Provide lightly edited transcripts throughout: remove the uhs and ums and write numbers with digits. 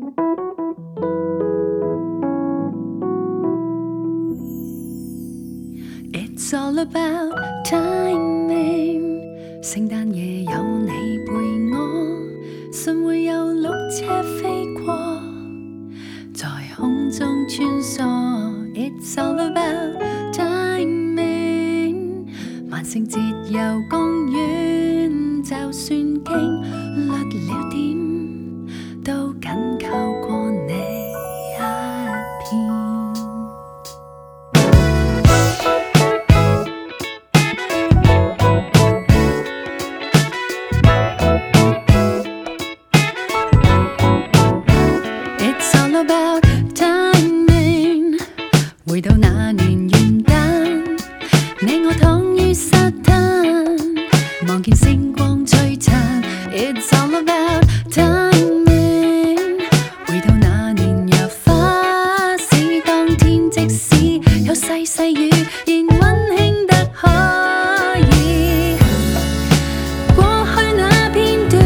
It's all about timing。聖誕夜有你陪我，信會有綠車飛過，在空中穿梭。It's all about timing。萬聖節遊公園，就算經歷了點，都緊靠過你一片。About timing， 回到那年元旦，你我躺於沙灘，望見星光璀璨。It's all about timing， 回到那年入花市當天，即使有細細雨，仍溫馨得可以。過去那片段，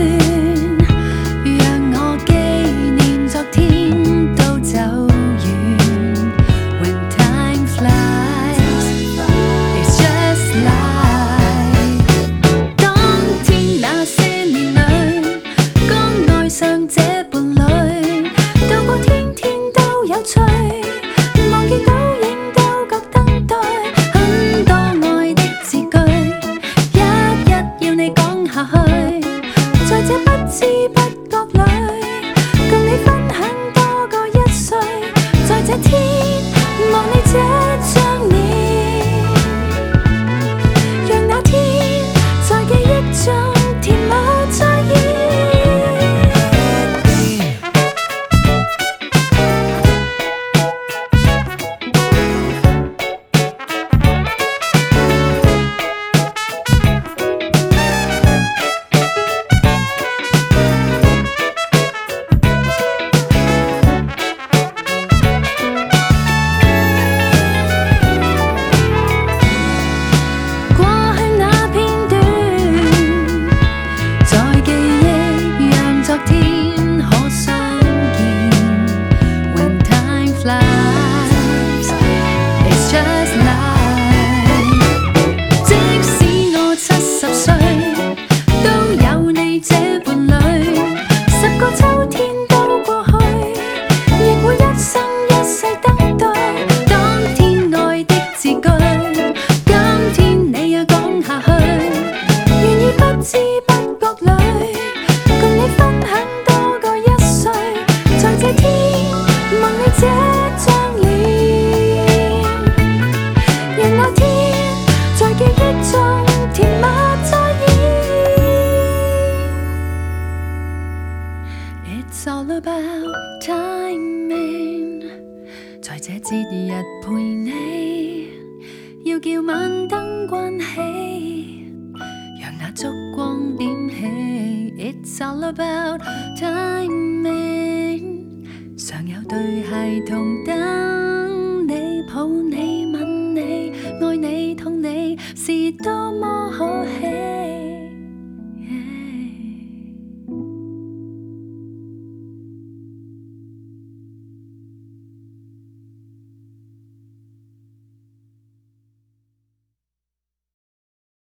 讓我記念昨天。It's all about timing， 在這節日陪你，要叫晚燈關起，讓那燭光點起。It's all about timing， 常有對孩童等你，抱你吻你，愛你痛你，是多麼